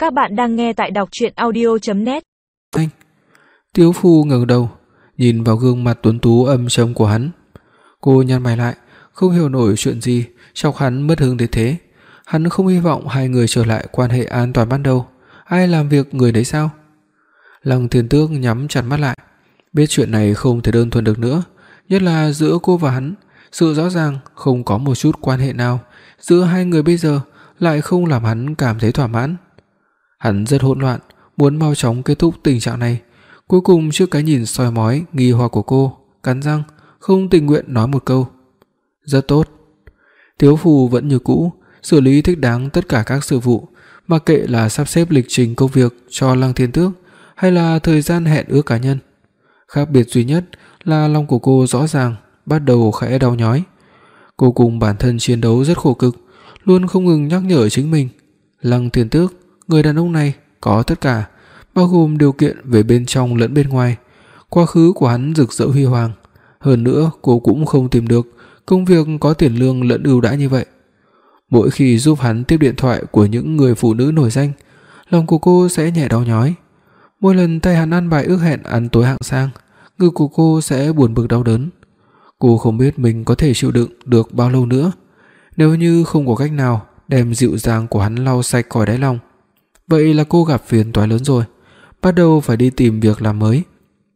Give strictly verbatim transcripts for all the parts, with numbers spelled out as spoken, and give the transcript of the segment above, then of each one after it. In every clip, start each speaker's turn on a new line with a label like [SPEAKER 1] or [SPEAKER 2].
[SPEAKER 1] Các bạn đang nghe tại đọc truyện audio chấm net.
[SPEAKER 2] Anh. Tiếu Phu ngẩng đầu, nhìn vào gương mặt tuấn tú âm trầm của hắn. Cô nhăn mày lại, không hiểu nổi chuyện gì chọc hắn mất hứng đến thế. Hắn không hy vọng hai người trở lại quan hệ an toàn ban đầu, ai làm việc người đấy sao? Lăng Thiên Tước nhắm chặt mắt lại, biết chuyện này không thể đơn thuần được nữa, nhất là giữa cô và hắn, sự rõ ràng không có một chút quan hệ nào giữa hai người bây giờ lại không làm hắn cảm thấy thỏa mãn. Hắn rất hỗn loạn, muốn mau chóng kết thúc tình trạng này. Cuối cùng trước cái nhìn soi mói nghi hoặc của cô, cắn răng, không tình nguyện nói một câu: "Rất tốt." Tiếu Phù vẫn như cũ, xử lý thích đáng tất cả các sự vụ, mặc kệ là sắp xếp lịch trình công việc cho Lăng Thiên Tước hay là thời gian hẹn ước cá nhân. Khác biệt duy nhất là lòng của cô rõ ràng bắt đầu khẽ đau nhói. Cô cùng bản thân chiến đấu rất khổ cực, luôn không ngừng nhắc nhở chính mình, Lăng Thiên Tước, người đàn ông này có tất cả, bao gồm điều kiện về bên trong lẫn bên ngoài. Quá khứ của hắn rực rỡ huy hoàng, hơn nữa cô cũng không tìm được công việc có tiền lương lẫn ưu đãi như vậy. Mỗi khi giúp hắn tiếp điện thoại của những người phụ nữ nổi danh, lòng của cô sẽ nhẹ đau nhói. Mỗi lần tay hắn ăn bài ước hẹn ăn tối hạng sang, ngực của cô sẽ buồn bực đau đớn. Cô không biết mình có thể chịu đựng được bao lâu nữa. Nếu như không có cách nào đem dịu dàng của hắn lau sạch khỏi đáy lòng, vậy là cô gặp phiền toái lớn rồi, bắt đầu phải đi tìm việc làm mới.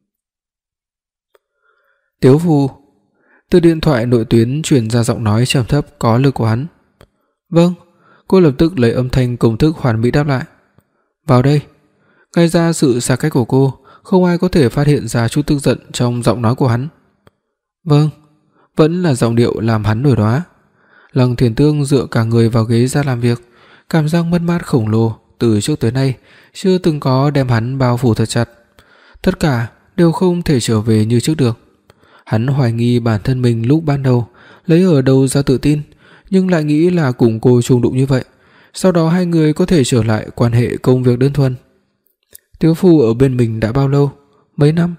[SPEAKER 2] Tiếu Phù. Từ điện thoại nội tuyến truyền ra giọng nói trầm thấp có lực của hắn. "Vâng." Cô lập tức lấy âm thanh công thức hoàn mỹ đáp lại. "Vào đây." Ngay ra sự xa cách của cô, không ai có thể phát hiện ra chút tức giận trong giọng nói của hắn. "Vâng." Vẫn là giọng điệu làm hắn nổi đoá. Lăng Thiên Tương dựa cả người vào ghế ra làm việc, cảm giác mất mát khổng lồ từ trước tới nay chưa từng có đem hắn bao phủ thật chặt. Tất cả đều không thể trở về như trước được. Hắn hoài nghi bản thân mình lúc ban đầu lấy ở đâu ra tự tin, nhưng lại nghĩ là cùng cô chung đụng như vậy, sau đó hai người có thể trở lại quan hệ công việc đơn thuần. Tiếu Phu ở bên mình đã bao lâu? Mấy năm?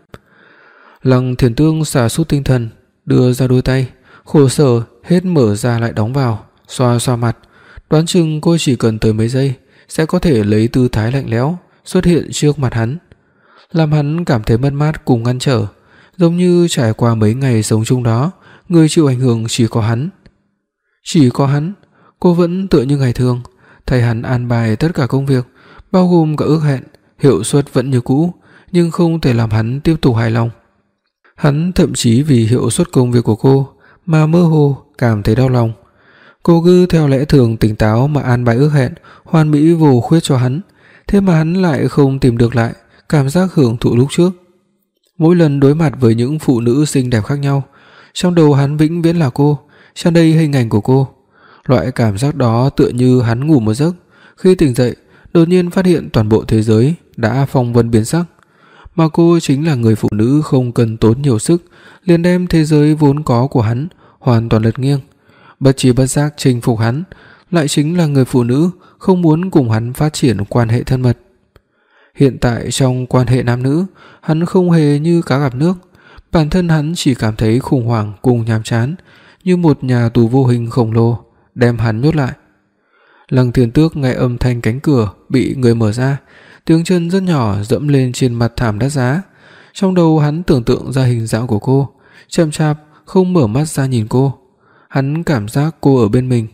[SPEAKER 2] Lăng Thiên Tương xả sút tinh thần, đưa ra đôi tay, khổ sở hết mở ra lại đóng vào, xoa xoa mặt, đoán chừng cô chỉ cần tới mấy giây sẽ có thể lấy tư thái lạnh lẽo xuất hiện trước mặt hắn, làm hắn cảm thấy mất mát cùng ngăn trở, giống như trải qua mấy ngày sống chung đó, người chịu ảnh hưởng chỉ có hắn. Chỉ có hắn, cô vẫn tựa như ngày thường, thay hắn an bài tất cả công việc, bao gồm cả ước hẹn, hiệu suất vẫn như cũ, nhưng không thể làm hắn tiếp tục hài lòng. Hắn thậm chí vì hiệu suất công việc của cô mà mơ hồ cảm thấy đau lòng. Cô cứ theo lẽ thường tỉnh táo mà an bài ước hẹn hoàn mỹ vô khuyết cho hắn, thế mà hắn lại không tìm được lại cảm giác hưởng thụ lúc trước. Mỗi lần đối mặt với những phụ nữ xinh đẹp khác nhau, trong đầu hắn vĩnh viễn là cô, tràn đầy hình ảnh của cô. Loại cảm giác đó tựa như hắn ngủ một giấc, khi tỉnh dậy đột nhiên phát hiện toàn bộ thế giới đã phong vân biến sắc, mà cô chính là người phụ nữ không cần tốn nhiều sức liền đem thế giới vốn có của hắn hoàn toàn lật nghiêng. Bất chi bất giác chinh phục hắn, lại chính là người phụ nữ không muốn cùng hắn phát triển quan hệ thân mật. Hiện tại trong quan hệ nam nữ, hắn không hề như cá gặp nước, bản thân hắn chỉ cảm thấy khủng hoảng cùng nhàm chán, như một nhà tù vô hình khổng lồ đem hắn nhốt lại. Lăng Thiên Tước nghe âm thanh cánh cửa bị người mở ra, tiếng chân rất nhỏ dẫm lên trên mặt thảm đắt giá. Trong đầu hắn tưởng tượng ra hình dạng của cô, chậm chạp không mở mắt ra nhìn cô. Hắn cảm giác cô ở bên mình.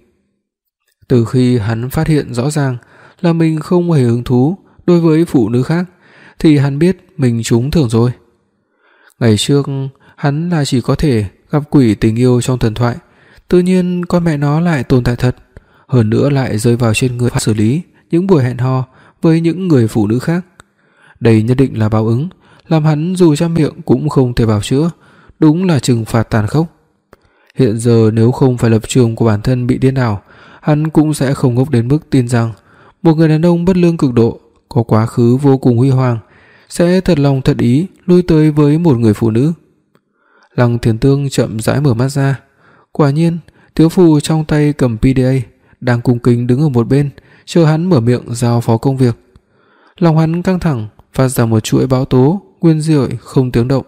[SPEAKER 2] Từ khi hắn phát hiện rõ ràng là mình không hề hứng thú đối với phụ nữ khác, thì hắn biết mình trúng thưởng rồi. Ngày trước hắn là chỉ có thể gặp quỷ tình yêu trong thần thoại, tự nhiên con mẹ nó lại tồn tại thật, hơn nữa lại rơi vào trên người xử lý những buổi hẹn hò với những người phụ nữ khác. Đây nhất định là báo ứng, làm hắn dù trăm miệng cũng không thể bào chữa, đúng là trừng phạt tàn khốc. Hiện giờ nếu không phải lập trường của bản thân bị điên đảo, hắn cũng sẽ không ngốc đến mức tin rằng một người đàn ông bất lương cực độ, có quá khứ vô cùng huy hoàng, sẽ thật lòng thật ý lui tới với một người phụ nữ. Lăng Thiên Tương chậm rãi mở mắt ra. Quả nhiên, Tiếu Phù trong tay cầm pê đê a đang cung kính đứng ở một bên, chờ hắn mở miệng giao phó công việc. Lòng hắn căng thẳng, phát ra một chuỗi bão tố nguyên diệu không tiếng động.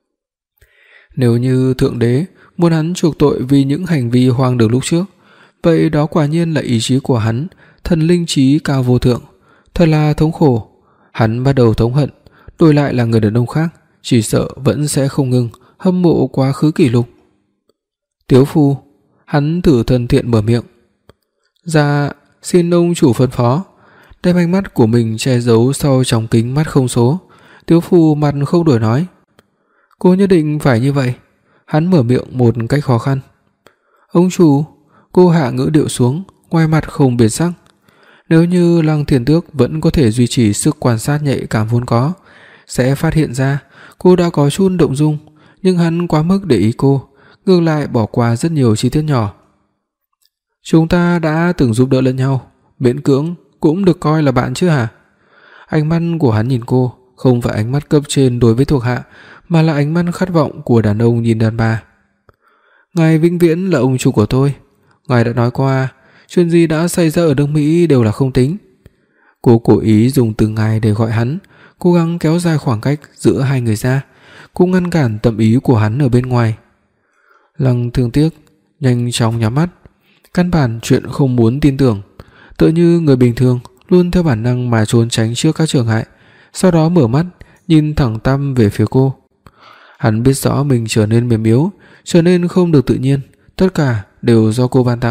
[SPEAKER 2] Nếu như thượng đế muốn hắn chuộc tội vì những hành vi hoang đường lúc trước, vậy đó quả nhiên là ý chí của hắn, thần linh trí cao vô thượng, Thật là thống khổ. Hắn bắt đầu thống hận, đổi lại là người đàn ông khác, chỉ sợ vẫn sẽ không ngừng hâm mộ quá khứ kỷ lục. Tiếu phu, hắn thử thân thiện mở miệng. Dạ, xin ông chủ phân phó. Đem ánh mắt của mình che giấu sau tròng kính mắt không số, Tiếu phu mặt không đổi nói. Cô nhất định phải như vậy. Hắn mở miệng một cách khó khăn. Ông chủ, cô hạ ngữ điệu xuống, ngoài mặt không biến sắc. Nếu như Lăng Thiên Tước vẫn có thể duy trì sức quan sát nhạy cảm vốn có, sẽ phát hiện ra cô đã có chút động dung, nhưng hắn quá mức để ý cô, ngược lại bỏ qua rất nhiều chi tiết nhỏ. Chúng ta đã từng giúp đỡ lẫn nhau, miễn cưỡng cũng được coi là bạn chứ hả? Ánh mắt của hắn nhìn cô không phải ánh mắt cấp trên đối với thuộc hạ, mà là ánh mắt khát vọng của đàn ông nhìn đàn bà. Ngài vĩnh viễn là ông chủ của tôi. Ngài đã nói qua, chuyện gì đã xảy ra ở nước Mỹ đều là không tính. Cô cố ý dùng từ ngài để gọi hắn, cố gắng kéo dài khoảng cách giữa hai người ra, cũng ngăn cản tâm ý của hắn ở bên ngoài. Lăng Thương Tiếc nhanh chóng nhắm mắt, căn bản chuyện không muốn tin tưởng, tựa như người bình thường luôn theo bản năng mà trốn tránh trước các trở ngại, sau đó mở mắt nhìn thẳng tắp về phía cô. Hắn biết rõ mình trở nên mềm yếu, trở nên không được tự nhiên, tất cả đều do cô ban tặng.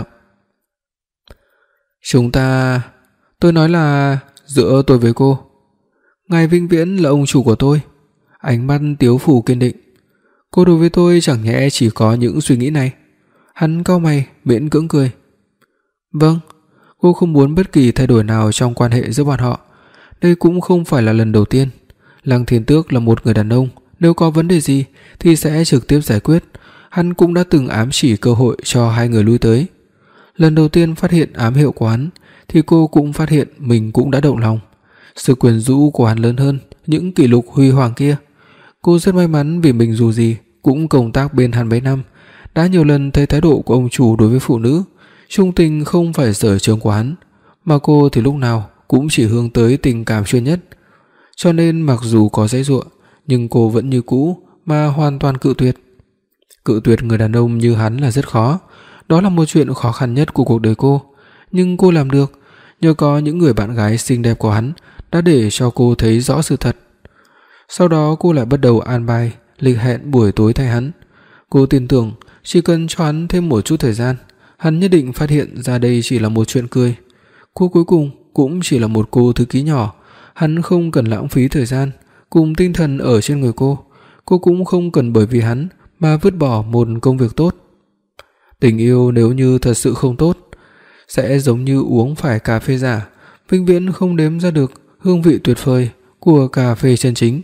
[SPEAKER 2] Chúng ta, tôi nói là giữa tôi với cô. Ngài vĩnh viễn là ông chủ của tôi. Ánh mắt Tiếu Phủ kiên định. Cô đối với tôi chẳng nhẽ chỉ có những suy nghĩ này? Hắn cau mày miễn cưỡng cười. Vâng, cô không muốn bất kỳ thay đổi nào trong quan hệ giữa bọn họ. Đây cũng không phải là lần đầu tiên. Lăng Thiên Tước là một người đàn ông, nếu có vấn đề gì thì sẽ trực tiếp giải quyết. Hắn cũng đã từng ám chỉ cơ hội cho hai người lui tới. Lần đầu tiên phát hiện ám hiệu của hắn thì cô cũng phát hiện mình cũng đã động lòng. Sự quyến rũ của hắn lớn hơn những kỷ lục huy hoàng kia. Cô rất may mắn vì mình dù gì cũng công tác bên hắn mấy năm, đã nhiều lần thấy thái độ của ông chủ đối với phụ nữ, trung tình không phải sở trường của hắn, mà cô thì lúc nào cũng chỉ hướng tới tình cảm chuyên nhất. Cho nên mặc dù có giãy giụa, nhưng cô vẫn như cũ mà hoàn toàn cự tuyệt. Cự tuyệt người đàn ông như hắn là rất khó, đó là một chuyện khó khăn nhất của cuộc đời cô, nhưng cô làm được, nhờ có những người bạn gái xinh đẹp của hắn đã để cho cô thấy rõ sự thật. Sau đó cô lại bắt đầu an bài lịch hẹn buổi tối thay hắn. Cô tin tưởng chỉ cần cho hắn thêm một chút thời gian, hắn nhất định phát hiện ra đây chỉ là một chuyện cười. Cô cuối cùng cũng chỉ là một cô thư ký nhỏ, hắn không cần lãng phí thời gian cùng tinh thần ở trên người cô, cô cũng không cần bởi vì hắn mà vứt bỏ một công việc tốt. Tình yêu nếu như thật sự không tốt, sẽ giống như uống phải cà phê giả, vĩnh viễn không nếm ra được hương vị tuyệt vời của cà phê chân chính.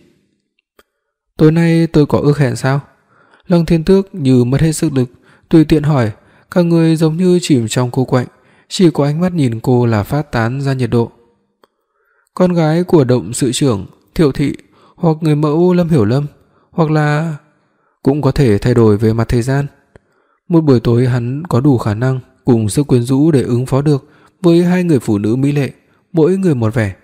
[SPEAKER 2] Tối nay tôi có ước hẹn sao? Lăng Thiên Tước như mất hết sức lực, tùy tiện hỏi, cả người giống như chìm trong cô quạnh, chỉ có ánh mắt nhìn cô là phát tán ra nhiệt độ. Con gái của động sự trưởng Thiệu Thị, hoặc người mẫu Lâm Hiểu Lâm, hoặc là cũng có thể thay đổi về mặt thời gian. Một buổi tối hắn có đủ khả năng cùng sức quyến rũ để ứng phó được với hai người phụ nữ mỹ lệ, mỗi người một vẻ.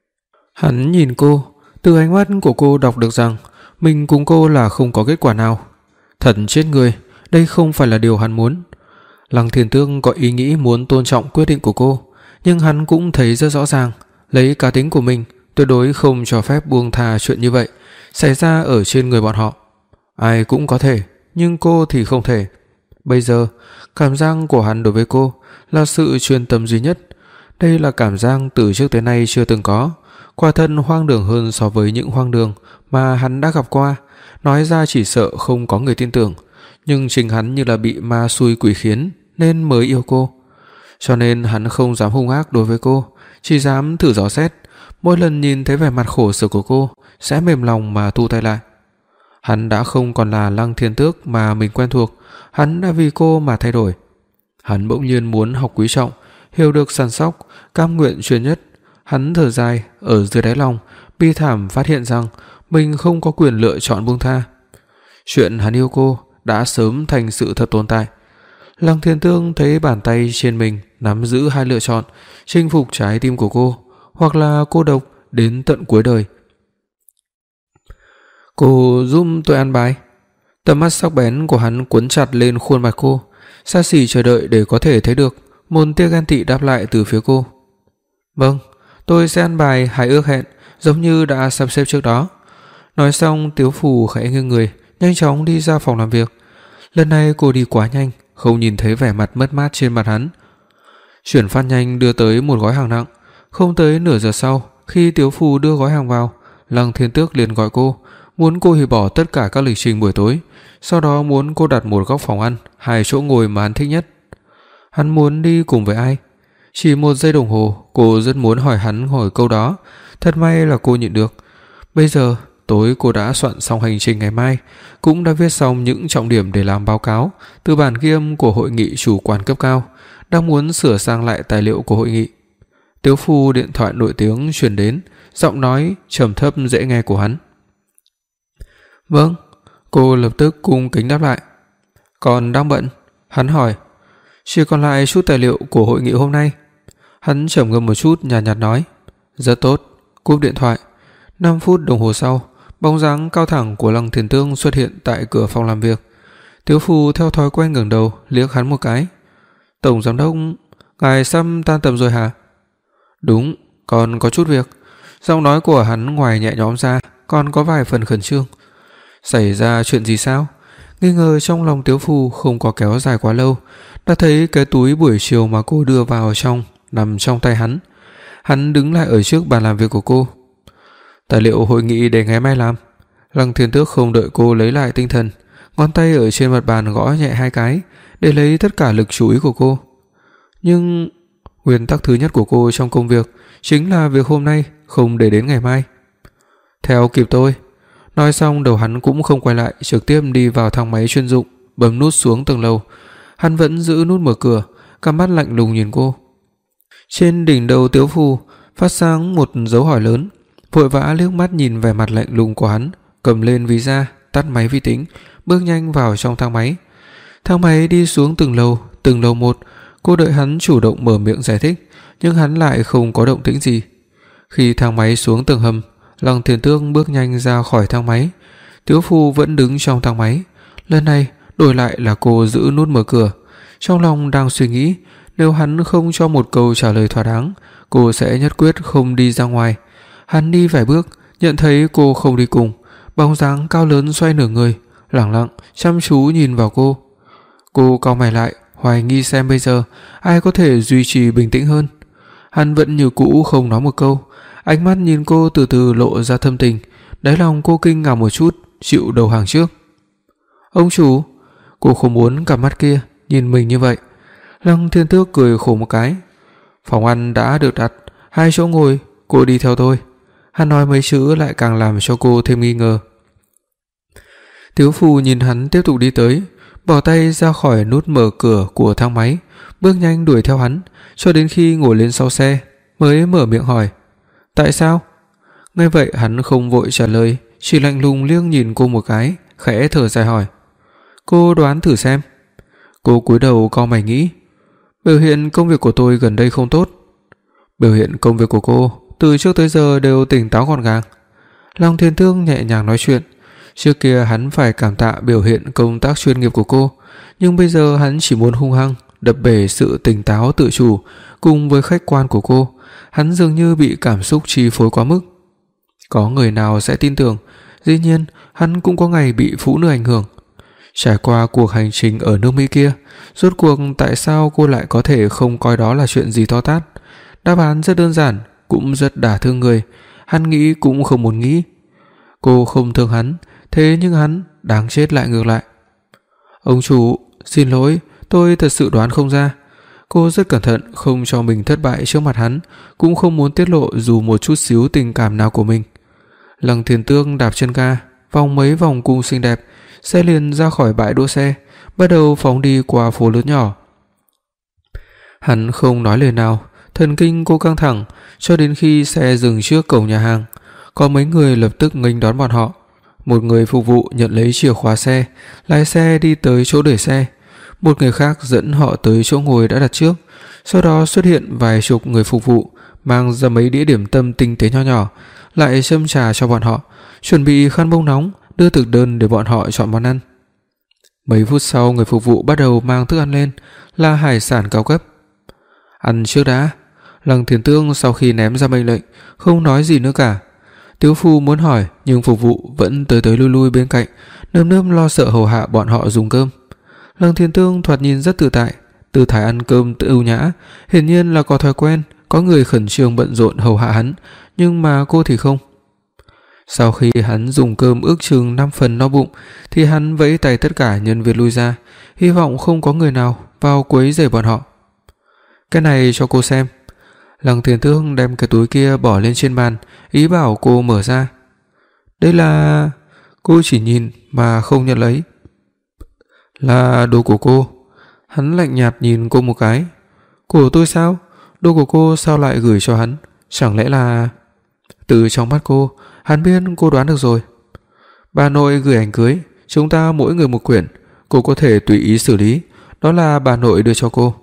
[SPEAKER 2] Hắn nhìn cô, từ ánh mắt của cô đọc được rằng mình cùng cô là không có kết quả nào. Thật chết người, đây không phải là điều hắn muốn. Lăng Thiên Tước có ý nghĩ muốn tôn trọng quyết định của cô, nhưng hắn cũng thấy rất rõ ràng, lấy cá tính của mình, tuyệt đối không cho phép buông tha chuyện như vậy xảy ra ở trên người bọn họ. Ai cũng có thể, nhưng cô thì không thể. Bây giờ, cảm giác của hắn đối với cô là sự chuyên tâm duy nhất. Đây là cảm giác từ trước tới nay chưa từng có, quả thân hoang đường hơn so với những hoang đường mà hắn đã gặp qua. Nói ra chỉ sợ không có người tin tưởng, nhưng chính hắn như là bị ma xui quỷ khiến nên mới yêu cô. Cho nên hắn không dám hung ác đối với cô, chỉ dám thử dò xét. Mỗi lần nhìn thấy vẻ mặt khổ sở của cô sẽ mềm lòng mà thu tay lại. Hắn đã không còn là Lăng Thiên Tước mà mình quen thuộc, hắn đã vì cô mà thay đổi. Hắn bỗng nhiên muốn học quý trọng, hiểu được săn sóc, cam nguyện chuyên nhất. Hắn thở dài, ở dưới đáy lòng bi thảm phát hiện rằng mình không có quyền lựa chọn buông tha. Chuyện hắn yêu cô đã sớm thành sự thật tồn tại. Lăng Thiên Tước thấy bàn tay trên mình nắm giữ hai lựa chọn, chinh phục trái tim của cô, hoặc là cô độc đến tận cuối đời. Cô giúp tôi ăn bài. Tầm mắt sắc bén của hắn cuốn chặt lên khuôn mặt cô, xa xỉ chờ đợi để có thể thấy được một tia ghen tị đáp lại từ phía cô. Vâng, tôi sẽ ăn bài hai ước hẹn, giống như đã sắp xếp trước đó." Nói xong, Tiếu Phù khẽ nghiêng người, nhanh chóng đi ra phòng làm việc. Lần này cô đi quá nhanh, không nhìn thấy vẻ mặt mất mát trên mặt hắn. Chuyển phát nhanh đưa tới một gói hàng nặng. Không tới nửa giờ sau, khi Tiếu Phù đưa gói hàng vào, Lăng Thiên Tước liền gọi cô, muốn cô hủy bỏ tất cả các lịch trình buổi tối, sau đó muốn cô đặt một góc phòng ăn, hai chỗ ngồi mà hắn thích nhất. Hắn muốn đi cùng với ai? Chỉ một giây đồng hồ, cô rất muốn hỏi hắn hỏi câu đó. Thật may là cô nhịn được. Bây giờ, tối cô đã soạn xong hành trình ngày mai, cũng đã viết xong những trọng điểm để làm báo cáo từ bản ghi âm của hội nghị chủ quản cấp cao, đang muốn sửa sang lại tài liệu của hội nghị. Tiếu Phù điện thoại nổi tiếng truyền đến, giọng nói trầm thấp dễ nghe của hắn. "Vâng." Cô lập tức cung kính đáp lại. "Còn đang bận?" Hắn hỏi. "Chỉ còn lại chút tài liệu của hội nghị hôm nay." Hắn trầm ngâm một chút, nhàn nhạt, nhạt nói. "Rất tốt." Cúp điện thoại. năm phút đồng hồ sau, bóng dáng cao thẳng của Lăng Thiên Tước xuất hiện tại cửa phòng làm việc. Tiếu Phù theo thói quen ngẩng đầu liếc hắn một cái. "Tổng giám đốc, ngài sắp tan tầm rồi hả?" "Đúng, còn có chút việc." Giọng nói của hắn ngoài nhẹ nhõm ra còn có vài phần khẩn trương. "Xảy ra chuyện gì sao?" Nghi ngờ trong lòng Tiếu Phù không có kéo dài quá lâu, đã thấy cái túi buổi chiều mà cô đưa vào trong nằm trong tay hắn. Hắn đứng lại ở trước bàn làm việc của cô. "Tài liệu hội nghị để ngày mai làm." Lăng Thiên Tước không đợi cô lấy lại tinh thần, ngón tay ở trên mặt bàn gõ nhẹ hai cái để lấy tất cả lực chú ý của cô. "Nhưng nguyên tắc thứ nhất của cô trong công việc chính là việc hôm nay không để đến ngày mai." "Theo kịp tôi." Nói xong, đầu hắn cũng không quay lại, trực tiếp đi vào thang máy chuyên dụng, bấm nút xuống tầng lầu. Hắn vẫn giữ nút mở cửa, cặp mắt lạnh lùng nhìn cô. Trên đỉnh đầu Tiếu Phù phát sáng một dấu hỏi lớn, vội vã liếc mắt nhìn vẻ mặt lạnh lùng của hắn, cầm lên ví da, tắt máy vi tính, bước nhanh vào trong thang máy. Thang máy đi xuống từng lầu, từng lầu một. Cô đợi hắn chủ động mở miệng giải thích, nhưng hắn lại không có động tĩnh gì. Khi thang máy xuống tầng hầm, Lăng Thiên Tước bước nhanh ra khỏi thang máy. Tiếu Phù vẫn đứng trong thang máy. Lần này đổi lại là cô giữ nút mở cửa. Trong lòng đang suy nghĩ, nếu hắn không cho một câu trả lời thỏa đáng, cô sẽ nhất quyết không đi ra ngoài. Hắn đi vài bước, nhận thấy cô không đi cùng, bóng dáng cao lớn xoay nửa người, lẳng lặng chăm chú nhìn vào cô. Cô cau mày lại, hoài nghi xem bây giờ ai có thể duy trì bình tĩnh hơn. Hắn vẫn như cũ không nói một câu, ánh mắt nhìn cô từ từ lộ ra thâm tình. Đáy lòng cô kinh ngạc một chút, chịu đầu hàng trước. "Ông chủ." Cô không muốn cặp mắt kia nhìn mình như vậy. Lăng Thiên Tước cười khổ một cái. "Phòng ăn đã được đặt, hai chỗ ngồi, cô đi theo tôi." Hắn nói mấy chữ lại càng làm cho cô thêm nghi ngờ. Tiếu Phù nhìn hắn tiếp tục đi tới, bỏ tay ra khỏi nút mở cửa của thang máy, bước nhanh đuổi theo hắn, cho đến khi ngồi lên sau xe mới mở miệng hỏi: "Tại sao?" Nghe vậy hắn không vội trả lời, chỉ lạnh lùng liếc nhìn cô một cái, khẽ thở dài hỏi: "Cô đoán thử xem." Cô cúi đầu cau mày nghĩ, "Biểu hiện công việc của tôi gần đây không tốt." "Biểu hiện công việc của cô từ trước tới giờ đều tỉnh táo gọn gàng." Lăng Thiên Tước nhẹ nhàng nói chuyện. Trước kia hắn phải cảm tạ biểu hiện công tác chuyên nghiệp của cô, nhưng bây giờ hắn chỉ muốn hung hăng đập bể sự tỉnh táo tự chủ cùng với khách quan của cô. Hắn dường như bị cảm xúc chi phối quá mức. Có người nào sẽ tin tưởng? Dĩ nhiên, hắn cũng có ngày bị phụ nữ ảnh hưởng. Trải qua cuộc hành trình ở nước Mỹ kia, rốt cuộc tại sao cô lại có thể không coi đó là chuyện gì to tát? Đáp án rất đơn giản, cũng rất đả thương người. Hắn nghĩ cũng không muốn nghĩ. Cô không thương hắn, thế nhưng hắn đáng chết lại ngược lại. "Ông chủ, xin lỗi, tôi thật sự đoán không ra." Cô rất cẩn thận không cho mình thất bại trước mặt hắn, cũng không muốn tiết lộ dù một chút xíu tình cảm nào của mình. Lăng Thiên Tước đạp chân ga, vòng mấy vòng cung xinh đẹp, xe liền ra khỏi bãi đỗ xe, bắt đầu phóng đi qua phố lớn nhỏ. Hắn không nói lời nào, thần kinh cô căng thẳng, cho đến khi xe dừng trước cổng nhà hàng, có mấy người lập tức nghênh đón bọn họ. Một người phục vụ nhận lấy chìa khóa xe, lái xe đi tới chỗ để xe. Một người khác dẫn họ tới chỗ ngồi đã đặt trước. Sau đó xuất hiện vài chục người phục vụ, mang ra mấy đĩa điểm tâm tinh tế nho nhỏ, lại châm trà cho bọn họ, chuẩn bị khăn bông nóng, đưa thực đơn để bọn họ chọn món ăn. Mấy phút sau, người phục vụ bắt đầu mang thức ăn lên, là hải sản cao cấp. "Ăn trước đã." Lăng Thiền Tương sau khi ném ra mệnh lệnh không nói gì nữa cả. Tiếu phu muốn hỏi nhưng phục vụ vẫn tới tới lui lui bên cạnh, nơm nớp lo sợ hầu hạ bọn họ dùng cơm. Lăng Thiền Tương thoạt nhìn rất tự tại, tư thái ăn cơm tự ưu nhã, hiển nhiên là có thói quen, có người khẩn trương bận rộn hầu hạ hắn, nhưng mà cô thì không. Sau khi hắn dùng cơm ước chừng năm phần no bụng thì hắn vẫy tay tất cả nhân viên lui ra, hy vọng không có người nào vào quấy rầy bọn họ. Cái này cho cô xem. Lăng Thiền Tương đem cái túi kia bỏ lên trên bàn, ý bảo cô mở ra. Đây là... Cô chỉ nhìn mà không nhận lấy. Là đồ của cô. Hắn lạnh nhạt nhìn cô một cái. Của tôi sao? Đồ của cô sao lại gửi cho hắn? Chẳng lẽ là... Từ trong mắt cô, hắn biết cô đoán được rồi. Bà nội gửi ảnh cưới, chúng ta mỗi người một quyển, cô có thể tùy ý xử lý. Đó là bà nội đưa cho cô.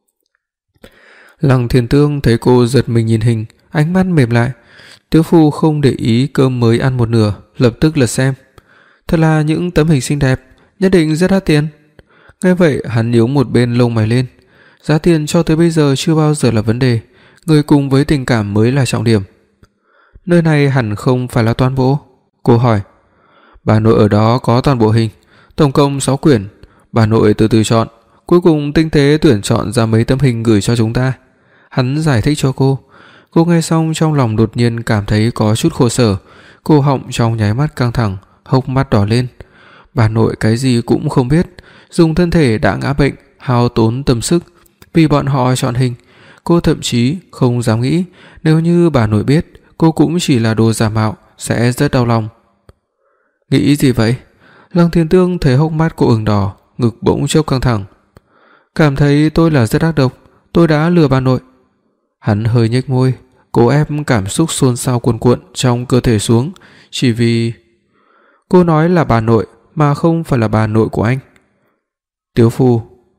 [SPEAKER 2] Lăng Thiền Tương thấy cô giật mình nhìn hình, ánh mắt mềm lại. Tiếu phu không để ý cơm mới ăn một nửa, lập tức lật xem. Thật là những tấm hình xinh đẹp, nhất định rất đắt tiền. Nghe vậy hắn nhíu một bên lông mày lên. Giá tiền cho tới bây giờ chưa bao giờ là vấn đề, người cùng với tình cảm mới là trọng điểm. Nơi này hẳn không phải là toàn bộ. Cô hỏi. Bà nội ở đó có toàn bộ hình, tổng cộng sáu quyển. Bà nội từ từ chọn, cuối cùng tinh tế tuyển chọn ra mấy tấm hình gửi cho chúng ta. Hắn giải thích cho cô. Cô nghe xong trong lòng đột nhiên cảm thấy có chút khổ sở, cổ họng trong nháy mắt căng thẳng, hốc mắt đỏ lên. Bà nội cái gì cũng không biết, dùng thân thể đã ngã bệnh, hao tốn tâm sức vì bọn họ chọn hình. Cô thậm chí không dám nghĩ nếu như bà nội biết cô cũng chỉ là đồ giả mạo sẽ rất đau lòng. Nghĩ gì vậy? Lăng Thiền Tương thấy hốc mắt cô ửng đỏ, ngực bỗng chốc căng thẳng. Cảm thấy tôi là rất ác độc, tôi đã lừa bà nội. Hắn hơi nhếch môi, cố ép cảm xúc xôn xao cuồn cuộn trong cơ thể xuống, chỉ vì cô nói là bà nội mà không phải là bà nội của anh. Tiếu phu,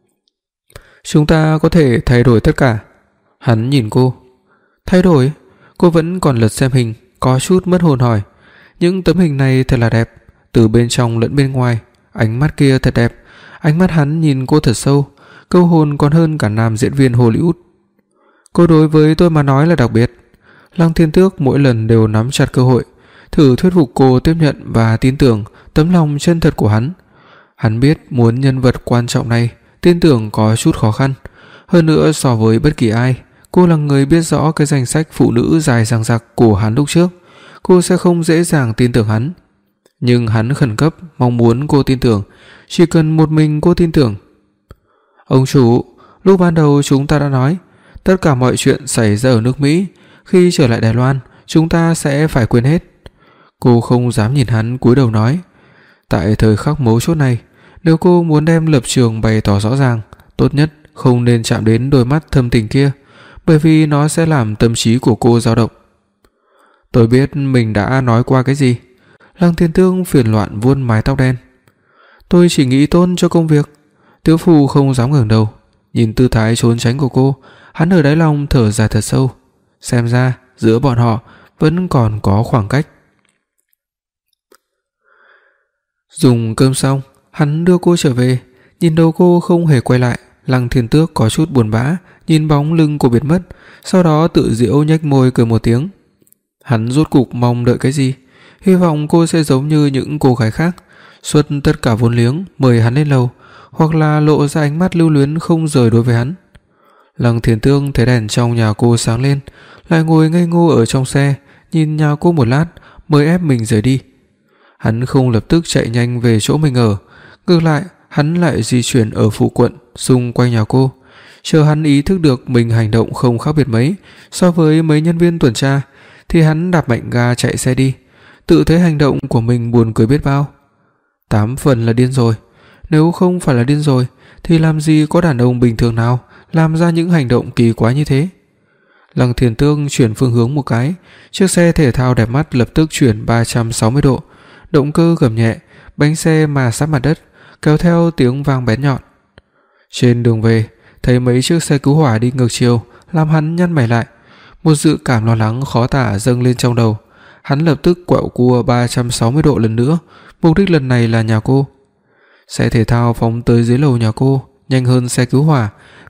[SPEAKER 2] chúng ta có thể thay đổi tất cả. Hắn nhìn cô. Thay đổi? Cô vẫn còn lật xem hình, có chút mất hồn hỏi. Những tấm hình này thật là đẹp, từ bên trong lẫn bên ngoài. Ánh mắt kia thật đẹp. Ánh mắt hắn nhìn cô thật sâu, câu hồn còn hơn cả nam diễn viên Hollywood. Cô đối với tôi mà nói là đặc biệt. Lăng Thiên Tước mỗi lần đều nắm chặt cơ hội, thử thuyết phục cô tiếp nhận và tin tưởng tấm lòng chân thật của hắn. Hắn biết muốn nhân vật quan trọng này tin tưởng có chút khó khăn. Hơn nữa so với bất kỳ ai, cô là người biết rõ cái danh sách phụ nữ dài dằng dặc của hắn lúc trước, cô sẽ không dễ dàng tin tưởng hắn. Nhưng hắn khẩn cấp mong muốn cô tin tưởng, chỉ cần một mình cô tin tưởng. Ông chủ, lúc ban đầu chúng ta đã nói tất cả mọi chuyện xảy ra ở nước Mỹ, khi trở lại Đài Loan chúng ta sẽ phải quên hết. Cô không dám nhìn hắn cúi đầu nói. Tại thời khắc mấu chốt này, nếu cô muốn đem lập trường bày tỏ rõ ràng, tốt nhất không nên chạm đến đôi mắt thâm tình kia, bởi vì nó sẽ làm tâm trí của cô dao động. Tôi biết mình đã nói qua cái gì. Lăng Thiên Tương phiền loạn vuốt mái tóc đen. Tôi chỉ nghĩ tốt cho công việc. Tiếu phu không dám ngẩng đầu, nhìn tư thái trốn tránh của cô, hắn ở đáy lòng thở dài thật sâu. Xem ra giữa bọn họ vẫn còn có khoảng cách. Dùng cơm xong, hắn đưa cô trở về, nhìn đầu cô không hề quay lại. Lăng Thiên Tước có chút buồn bã, nhìn bóng lưng cô biệt mất, sau đó tự giễu nhếch môi cười một tiếng. Hắn rốt cục mong đợi cái gì? Hy vọng cô sẽ giống như những cô gái khác, xuất tất cả vốn liếng mời hắn lên lầu, hoặc là lộ ra ánh mắt lưu luyến không rời đối với hắn. Lăng Thiền Tương thấy đèn trong nhà cô sáng lên, lại ngồi ngây ngô ở trong xe, nhìn nhà cô một lát mới ép mình rời đi. Hắn không lập tức chạy nhanh về chỗ mình ở, ngược lại hắn lại di chuyển ở phụ quận xung quanh nhà cô. Chờ hắn ý thức được mình hành động không khác biệt mấy so với mấy nhân viên tuần tra, thì hắn đạp mạnh ga chạy xe đi, tự thấy hành động của mình buồn cười biết bao. Tám phần là điên rồi. Nếu không phải là điên rồi thì làm gì có đàn ông bình thường nào làm ra những hành động kỳ quái như thế. Lăng Thiền Tương chuyển phương hướng một cái, chiếc xe thể thao đẹp mắt lập tức chuyển ba trăm sáu mươi độ, động cơ gầm nhẹ, bánh xe mà sát mặt đất, kéo theo tiếng vang bén nhọn. Trên đường về, thấy mấy chiếc xe cứu hỏa đi ngược chiều, làm hắn nhăn mày lại. Một dự cảm lo lắng khó tả dâng lên trong đầu. Hắn lập tức quẹo cua ba trăm sáu mươi độ lần nữa, mục đích lần này là nhà cô. Xe thể thao phóng tới dưới lầu nhà cô, nhanh hơn xe cứu hỏa,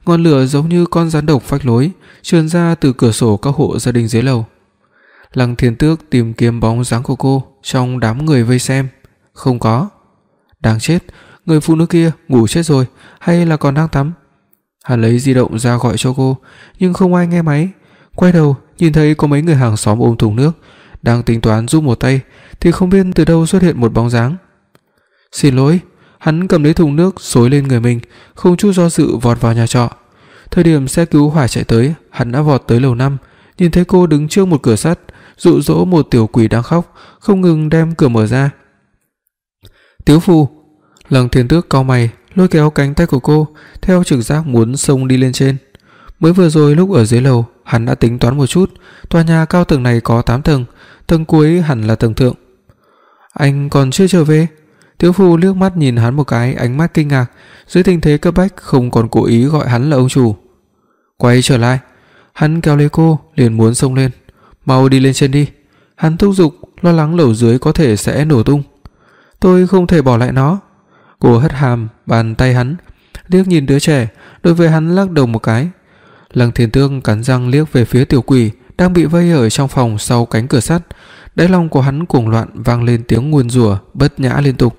[SPEAKER 2] ngọn lửa giống như con rắn độc phách lối trườn ra từ cửa sổ các hộ gia đình dưới lầu. Lăng Thiên Tước tìm kiếm bóng dáng của cô trong đám người vây xem, không có. Đáng chết, người phụ nữ kia ngủ chết rồi hay là còn đang tắm? Hắn lấy di động ra gọi cho cô, nhưng không ai nghe máy. Quay đầu nhìn thấy có mấy người hàng xóm ôm thùng nước, đang tính toán giúp một tay thì không biết từ đâu xuất hiện một bóng dáng. Xin lỗi. Hắn cầm lấy thùng nước xối lên người mình, không chút do dự vọt vào nhà trọ. Thời điểm xe cứu hỏa chạy tới, hắn đã vọt tới lầu năm, nhìn thấy cô đứng trước một cửa sắt, dụ dỗ một tiểu quỷ đang khóc, không ngừng đem cửa mở ra. Tiếu Phù. Lăng Thiên Tước cau mày, lôi kéo cánh tay của cô, theo trực giác muốn xông đi lên trên. Mới vừa rồi lúc ở dưới lầu, hắn đã tính toán một chút, tòa nhà cao tầng này có tám tầng, tầng cuối hẳn là tầng thượng. Anh còn chưa trở về? Tiếu Phù liếc mắt nhìn hắn một cái, ánh mắt kinh ngạc, dưới tình thế cấp bách không còn cố ý gọi hắn là ông chủ. Quay trở lại. Hắn kéo lấy cô, liền muốn xông lên. Mau đi lên trên đi. Hắn thúc giục, lo lắng lầu dưới có thể sẽ nổ tung. Tôi không thể bỏ lại nó. Cô hất hàm bàn tay hắn, liếc nhìn đứa trẻ, đối với hắn lắc đầu một cái. Lăng Thiên Tước cắn răng liếc về phía tiểu quỷ đang bị vây ở trong phòng sau cánh cửa sắt. Đáy lòng của hắn cuồng loạn, vang lên tiếng nguyền rủa bất nhã liên tục.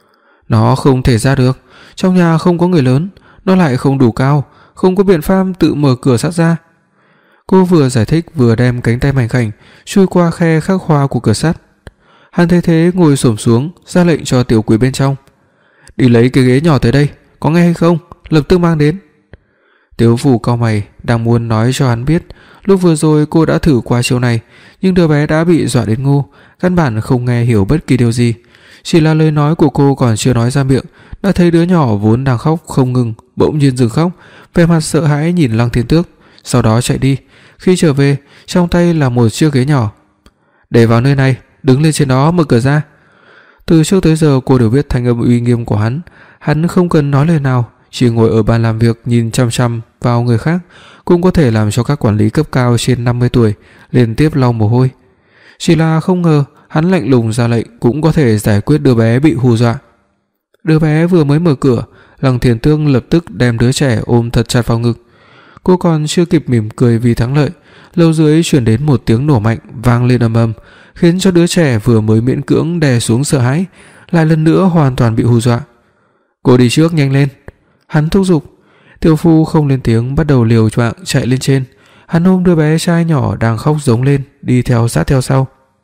[SPEAKER 2] Nó không thể ra được, trong nhà không có người lớn, nó lại không đủ cao, không có biện pháp tự mở cửa sắt ra. Cô vừa giải thích vừa đem cánh tay mảnh khảnh chui qua khe khắc hoa của cửa sắt. Hắn thấy thế ngồi xổm xuống, ra lệnh cho tiểu quỷ bên trong. Đi lấy cái ghế nhỏ tới đây, có nghe hay không? Lập tức mang đến. Tiếu Phù cau mày, đang muốn nói cho hắn biết lúc vừa rồi cô đã thử qua chiêu này, nhưng đứa bé đã bị dọa đến ngu, căn bản không nghe hiểu bất kỳ điều gì. Chỉ là lời nói của cô còn chưa nói ra miệng, đã thấy đứa nhỏ vốn đang khóc không ngừng bỗng nhiên dừng khóc, vẻ mặt sợ hãi nhìn Lăng Thiên Tước, sau đó chạy đi. Khi trở về, trong tay là một chiếc ghế nhỏ. Để vào nơi này, đứng lên trên đó, mở cửa ra. Từ trước tới giờ cô đều biết thanh âm uy nghiêm của hắn, hắn không cần nói lời nào, chỉ ngồi ở bàn làm việc nhìn chăm chăm vào người khác, cũng có thể làm cho các quản lý cấp cao trên năm mươi tuổi liên tiếp lau mồ hôi. Chỉ là không ngờ hắn lạnh lùng ra lệnh cũng có thể giải quyết đứa bé bị hù dọa. Đứa bé vừa mới mở cửa, Lăng Thiên Tước lập tức đem đứa trẻ ôm thật chặt vào ngực. Cô còn chưa kịp mỉm cười vì thắng lợi, lầu dưới truyền đến một tiếng nổ mạnh vang lên ầm ầm, khiến cho đứa trẻ vừa mới miễn cưỡng đè xuống sợ hãi, lại lần nữa hoàn toàn bị hù dọa. Cô đi trước, nhanh lên. Hắn thúc giục. Tiểu Phu không lên tiếng, bắt đầu liều choạng chạy lên trên. Hắn ôm đứa bé trai nhỏ đang khóc giống lên, đi theo sát theo sau.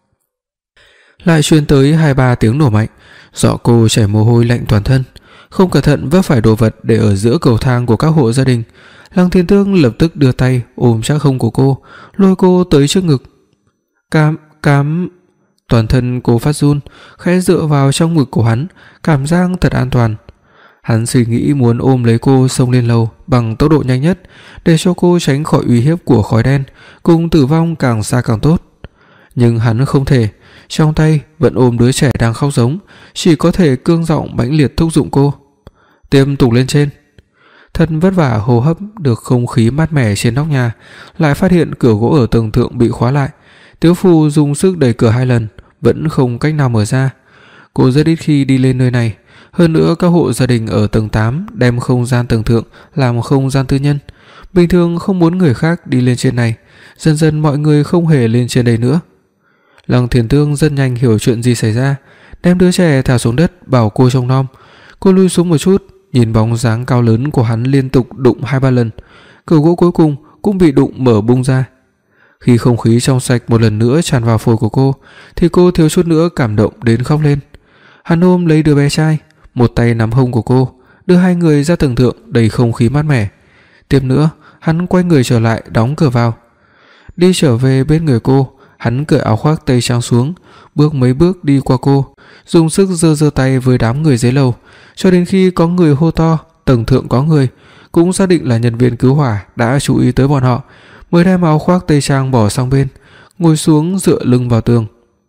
[SPEAKER 2] Lại truyền tới hai ba tiếng nổ mạnh, dọa cô chảy mồ hôi lạnh toàn thân, không cẩn thận vấp phải đồ vật để ở giữa cầu thang của các hộ gia đình. Lăng Thiên Tước lập tức đưa tay ôm chắc hông của cô, lôi cô tới trước ngực. Cám, cám. Toàn thân cô phát run, khẽ dựa vào trong ngực của hắn, cảm giác thật an toàn. Hắn suy nghĩ muốn ôm lấy cô xông lên lầu bằng tốc độ nhanh nhất, để cho cô tránh khỏi uy hiếp của khói đen, cùng tử vong càng xa càng tốt. Nhưng hắn không thể, trong tay vẫn ôm đứa trẻ đang khóc giống, chỉ có thể cương giọng mãnh liệt thúc giục cô. Tiếp tục lên trên. Thật vất vả hô hấp được không khí mát mẻ trên nóc nhà, lại phát hiện cửa gỗ ở tầng thượng bị khóa lại. Tiếu Phu dùng sức đẩy cửa hai lần, vẫn không cách nào mở ra. Cô rất ít khi đi lên nơi này, hơn nữa các hộ gia đình ở tầng tám đem không gian tầng thượng làm không gian tư nhân, bình thường không muốn người khác đi lên trên này. Dần dần mọi người không hề lên trên đây nữa. Lăng Thiên Tước rất nhanh hiểu chuyện gì xảy ra, đem đứa trẻ thả xuống đất bảo cô trông nom. Cô lùi xuống một chút, nhìn bóng dáng cao lớn của hắn liên tục đụng hai ba lần, cửa gỗ cuối cùng cũng bị đụng mở bung ra. Khi không khí trong sạch một lần nữa tràn vào phổi của cô, thì cô thiếu chút nữa cảm động đến khóc lên. Hắn ôm lấy đứa bé trai, một tay nắm hông của cô, đưa hai người ra tầng thượng đầy không khí mát mẻ. Tiếp nữa, hắn quay người trở lại đóng cửa vào. Đi trở về bên người cô, hắn cởi áo khoác tây trang xuống, bước mấy bước đi qua cô, dùng sức giơ giơ tay với đám người dưới lầu, cho đến khi có người hô to tầng thượng có người, cũng xác định là nhân viên cứu hỏa đã chú ý tới bọn họ, mới đem áo khoác tây trang bỏ sang bên, ngồi xuống dựa lưng vào tường.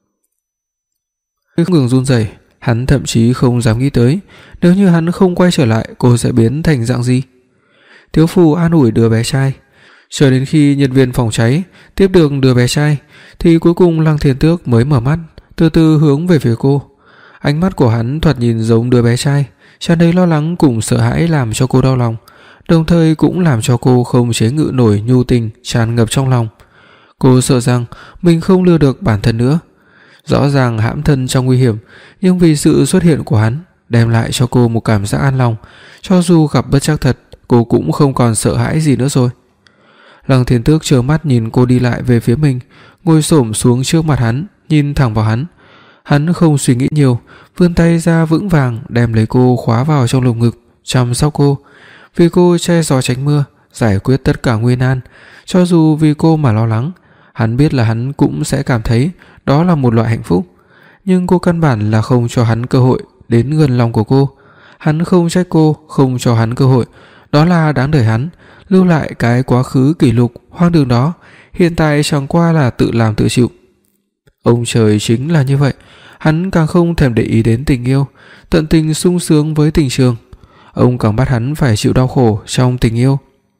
[SPEAKER 2] Không ngừng run rẩy, hắn thậm chí không dám nghĩ tới nếu như hắn không quay trở lại cô sẽ biến thành dạng gì. Tiếu Phu an ủi đứa bé trai, cho đến khi nhân viên phòng cháy tiếp được đứa bé trai thì cuối cùng Lăng Thiên Tước mới mở mắt, từ từ hướng về phía cô. Ánh mắt của hắn thoạt nhìn giống đứa bé trai, tràn đầy lo lắng cùng sợ hãi làm cho cô đau lòng. đồng thời cũng làm cho cô không chế ngự nổi nhu tình tràn ngập trong lòng. Cô sợ rằng mình không lừa được bản thân nữa. Rõ ràng hãm thân trong nguy hiểm, nhưng vì sự xuất hiện của hắn đem lại cho cô một cảm giác an lòng, cho dù gặp bất trắc thật, cô cũng không còn sợ hãi gì nữa rồi. Lăng Thiên Tước trơ mắt nhìn cô đi lại về phía mình, ngồi xổm xuống trước mặt hắn, nhìn thẳng vào hắn. Hắn không suy nghĩ nhiều, vươn tay ra vững vàng đem lấy cô khóa vào trong lồng ngực, chăm sóc cô. Vì cô che gió tránh mưa, giải quyết tất cả nguy nan, cho dù vì cô mà lo lắng, hắn biết là hắn cũng sẽ cảm thấy đó là một loại hạnh phúc. Nhưng cô căn bản là không cho hắn cơ hội đến gần lòng của cô. Hắn không trách cô không cho hắn cơ hội, đó là đáng đời hắn lưu lại cái quá khứ kỷ lục hoang đường đó, hiện tại chẳng qua là tự làm tự chịu. Ông trời chính là như vậy, hắn càng không thèm để ý đến tình yêu, tận tình sung sướng với tình trường. Ông càng bắt hắn phải chịu đau khổ trong tình yêu.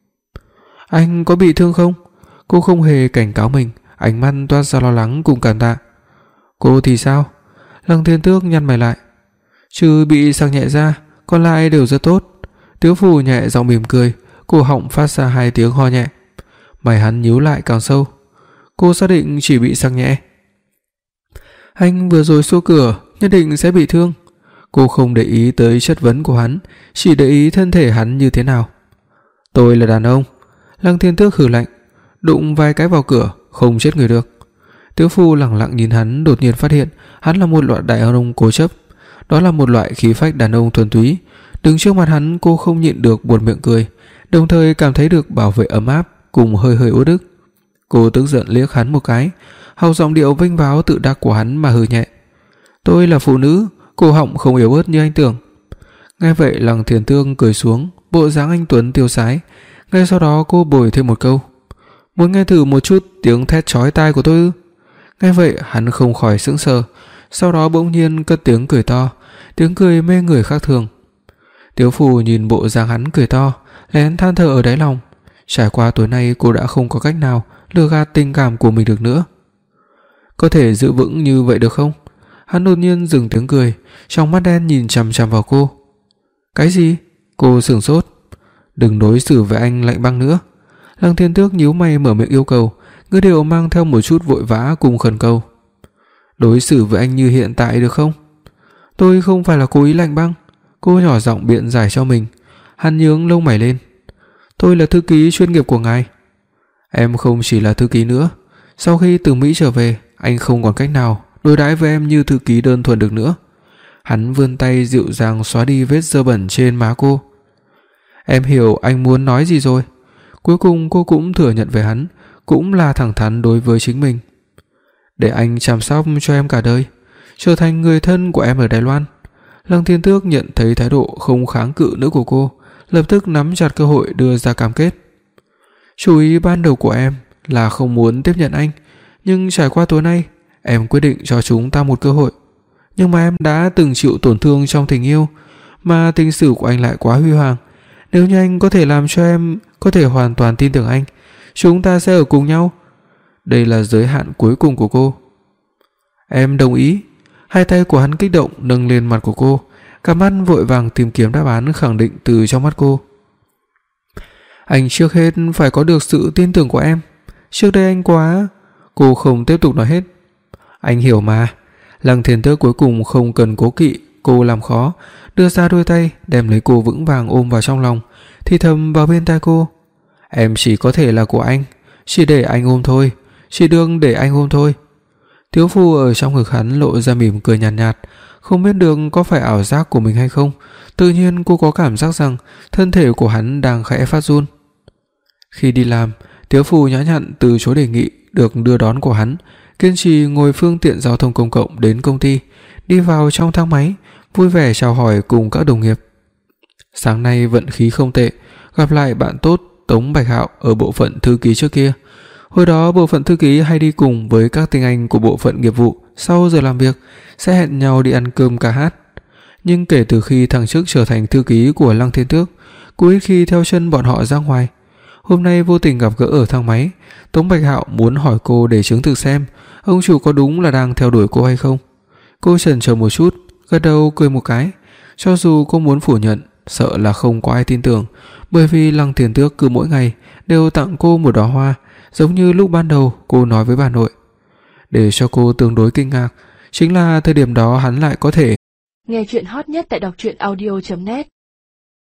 [SPEAKER 2] Anh có bị thương không? Cô không hề cảnh cáo mình, ánh mắt toát ra lo lắng cùng cảm tạ. Cô thì sao? Lăng Thiên Tước nhăn mày lại. Trừ bị sặc nhẹ ra, còn lại đều rất tốt. Tiếu Phù nhẹ giọng mỉm cười, cổ họng phát ra hai tiếng ho nhẹ. Mày hắn nhíu lại càng sâu. Cô xác định chỉ bị sặc nhẹ? Anh vừa rồi xô cửa, nhất định sẽ bị thương. Cô không để ý tới chất vấn của hắn, chỉ để ý thân thể hắn như thế nào. Tôi là đàn ông. Lăng Thiên Tước hừ lạnh. Đụng vài cái vào cửa, không chết người được. Tiếu Phu lặng lặng nhìn hắn, đột nhiên phát hiện hắn là một loại đại đàn ông cố chấp. Đó là một loại khí phách đàn ông thuần túy. Đứng trước mặt hắn, cô không nhịn được buột miệng cười, đồng thời cảm thấy được bảo vệ ấm áp cùng hơi hơi uất ức. Cô tức giận liếc hắn một cái, học giọng điệu vênh váo tự đắc của hắn mà hừ nhẹ. Tôi là phụ nữ, cổ họng không yếu ớt như anh tưởng. Nghe vậy Lăng Thiên Tước cười xuống, bộ dáng anh tuấn tiêu sái. Ngay sau đó cô bồi thêm một câu. Muốn nghe thử một chút tiếng thét chói tai của tôi ư? Nghe vậy hắn không khỏi sững sờ, sau đó bỗng nhiên cất tiếng cười to, tiếng cười mê người khác thường. Tiếu Phù nhìn bộ dáng hắn cười to, lén than thở ở đáy lòng. Trải qua tối nay cô đã không có cách nào lừa gạt tình cảm của mình được nữa. Có thể giữ vững như vậy được không? Hắn đột nhiên dừng tiếng cười, trong mắt đen nhìn chằm chằm vào cô. Cái gì? Cô sửng sốt. Đừng đối xử với anh lạnh băng nữa. Lăng Thiên Tước nhíu mày mở miệng yêu cầu, ngữ điệu mang theo một chút vội vã cùng khẩn cầu. Đối xử với anh như hiện tại được không? Tôi không phải là cố ý lạnh băng. Cô nhỏ giọng biện giải cho mình. Hắn nhướng lông mày lên. Tôi là thư ký chuyên nghiệp của ngài. Em không chỉ là thư ký nữa. Sau khi từ Mỹ trở về, anh không còn cách nào đối đãi với em như thư ký đơn thuần được nữa. Hắn vươn tay dịu dàng xóa đi vết dơ bẩn trên má cô. Em hiểu anh muốn nói gì rồi. Cuối cùng cô cũng thừa nhận về hắn, cũng là thẳng thắn đối với chính mình. Để anh chăm sóc cho em cả đời, trở thành người thân của em ở Đài Loan. Lăng Thiên Tước nhận thấy thái độ không kháng cự nữa của cô, lập tức nắm chặt cơ hội đưa ra cam kết. Chủ ý ban đầu của em là không muốn tiếp nhận anh, nhưng trải qua tối nay, em quyết định cho chúng ta một cơ hội. Nhưng mà em đã từng chịu tổn thương trong tình yêu, mà tình sử của anh lại quá huy hoàng. Nếu như anh có thể làm cho em có thể hoàn toàn tin tưởng anh, chúng ta sẽ ở cùng nhau. Đây là giới hạn cuối cùng của cô. Em đồng ý. Hai tay của hắn kích động nâng lên mặt của cô, cả mắt vội vàng tìm kiếm đáp án khẳng định từ trong mắt cô. Anh trước hết phải có được sự tin tưởng của em. Trước đây anh quá... Cô không tiếp tục nói hết. Anh hiểu mà. Lăng Thiên Tước cuối cùng không cần cố kỵ cô làm khó, đưa ra đôi tay đem lấy cô vững vàng ôm vào trong lòng, thì thầm vào bên tai cô. Em chỉ có thể là của anh, chỉ để anh ôm thôi, chỉ đương để anh ôm thôi. Tiếu Phu ở trong ngực hắn lộ ra mỉm cười nhàn nhạt, nhạt, không biết được có phải ảo giác của mình hay không. Tự nhiên cô có cảm giác rằng thân thể của hắn đang khẽ phát run. Khi đi làm, Tiếu Phu nhã nhặn từ chối đề nghị được đưa đón của hắn, kiên trì ngồi phương tiện giao thông công cộng đến công ty, đi vào trong thang máy, vui vẻ chào hỏi cùng các đồng nghiệp. Sáng nay vận khí không tệ, gặp lại bạn tốt Tống Bạch Hạo ở bộ phận thư ký trước kia. Hồi đó bộ phận thư ký hay đi cùng với các tinh anh của bộ phận nghiệp vụ, sau giờ làm việc sẽ hẹn nhau đi ăn cơm ca hát. Nhưng kể từ khi thăng chức trở thành thư ký của Lăng Thiên Tước, cô ít khi theo chân bọn họ ra ngoài. Hôm nay vô tình gặp gỡ ở thang máy, Tống Bạch Hạo muốn hỏi cô để chứng thực xem ông chủ có đúng là đang theo đuổi cô hay không. Cô chần chờ một chút, gật đầu cười một cái. Cho dù cô muốn phủ nhận sợ là không có ai tin tưởng, bởi vì Lăng Thiền Tước cứ mỗi ngày đều tặng cô một đóa hoa, giống như lúc ban đầu cô nói với bà nội. Để cho cô tương đối kinh ngạc, chính là thời điểm đó hắn lại có thể
[SPEAKER 1] nghe chuyện hot nhất tại đọc truyện audio chấm net.